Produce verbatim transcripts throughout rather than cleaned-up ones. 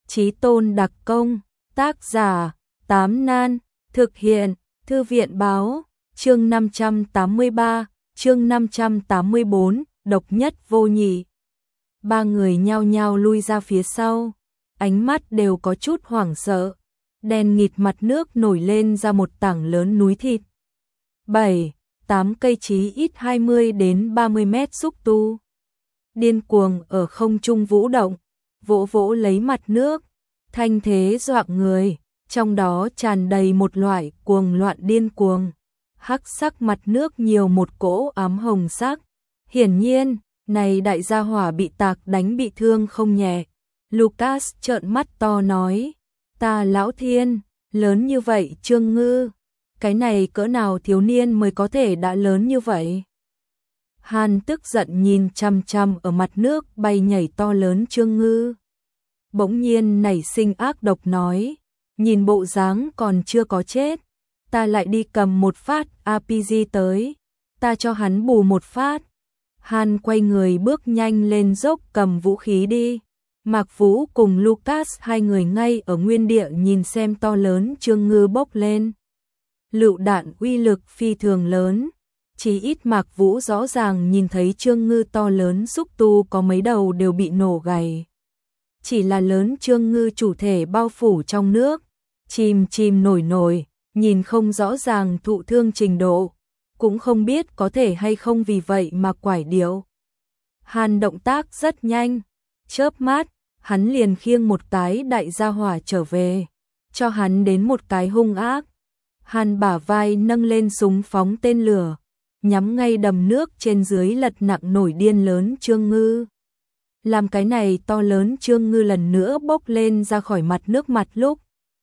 Chí tôn đặc công, tác giả, Tám Nan, thực hiện, Thư viện báo, chương năm trăm tám mươi ba, chương năm trăm tám mươi bốn, độc nhất vô nhị. Ba người nhao nhao lui ra phía sau, ánh mắt đều có chút hoảng sợ, đen nghịt mặt nước nổi lên ra một tảng lớn núi thịt. Bảy, tám cây chí ít hai mươi đến ba mươi mét xúc tu. Điên cuồng ở không trung vũ động, vỗ vỗ lấy mặt nước, thanh thế dọa người, trong đó tràn đầy một loại cuồng loạn điên cuồng. Hắc sắc mặt nước nhiều một cỗ ám hồng sắc. Hiển nhiên, này đại gia hỏa bị tạc đánh bị thương không nhẹ. Lucas trợn mắt to nói, ta lão thiên, lớn như vậy Trương Ngư, cái này cỡ nào thiếu niên mới có thể đã lớn như vậy. Hàn tức giận nhìn chằm chằm ở mặt nước bay nhảy to lớn Trương Ngư. Bỗng nhiên nảy sinh ác độc nói, nhìn bộ dáng còn chưa có chết, ta lại đi cầm một phát a pê giê tới, ta cho hắn bù một phát. Hàn quay người bước nhanh lên dốc cầm vũ khí đi. Mạc Vũ cùng Lucas hai người ngay ở nguyên địa nhìn xem to lớn Trương Ngư bốc lên. Lựu đạn uy lực phi thường lớn, chỉ ít Mạc Vũ rõ ràng nhìn thấy Trương Ngư to lớn xúc tu có mấy đầu đều bị nổ gầy. Chỉ là lớn Trương Ngư chủ thể bao phủ trong nước, chìm chìm nổi nổi, nhìn không rõ ràng thụ thương trình độ, cũng không biết có thể hay không vì vậy mà quải điệu. Hàn động tác rất nhanh, chớp mắt, hắn liền khiêng một cái đại gia hỏa trở về, cho hắn đến một cái hung ác. Hàn bả vai nâng lên súng phóng tên lửa, nhắm ngay đầm nước trên dưới lật nặng nổi điên lớn Trương Ngư. Làm cái này to lớn Trương Ngư lần nữa bốc lên ra khỏi mặt nước mặt lúc.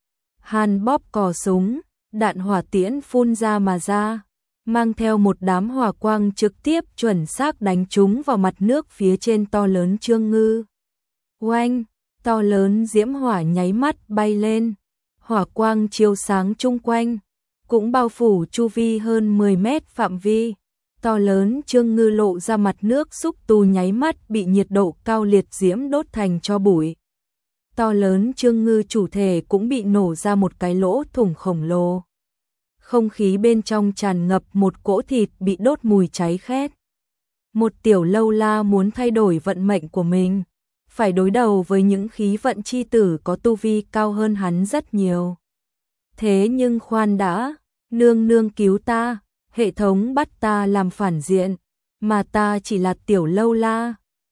Hàn bóp cò súng, đạn hỏa tiễn phun ra mà ra, mang theo một đám hỏa quang trực tiếp chuẩn xác đánh trúng vào mặt nước phía trên to lớn Trương Ngư. Oanh, to lớn diễm hỏa nháy mắt bay lên, hỏa quang chiếu sáng chung quanh, cũng bao phủ chu vi hơn mười mét phạm vi. To lớn Trương Ngư lộ ra mặt nước xúc tu nháy mắt bị nhiệt độ cao liệt diễm đốt thành tro bụi. To lớn Trương Ngư chủ thể cũng bị nổ ra một cái lỗ thủng khổng lồ. Không khí bên trong tràn ngập một cỗ thịt bị đốt mùi cháy khét. Một tiểu lâu la muốn thay đổi vận mệnh của mình, phải đối đầu với những khí vận chi tử có tu vi cao hơn hắn rất nhiều. Thế nhưng khoan đã, nương nương cứu ta, hệ thống bắt ta làm phản diện, mà ta chỉ là tiểu lâu la,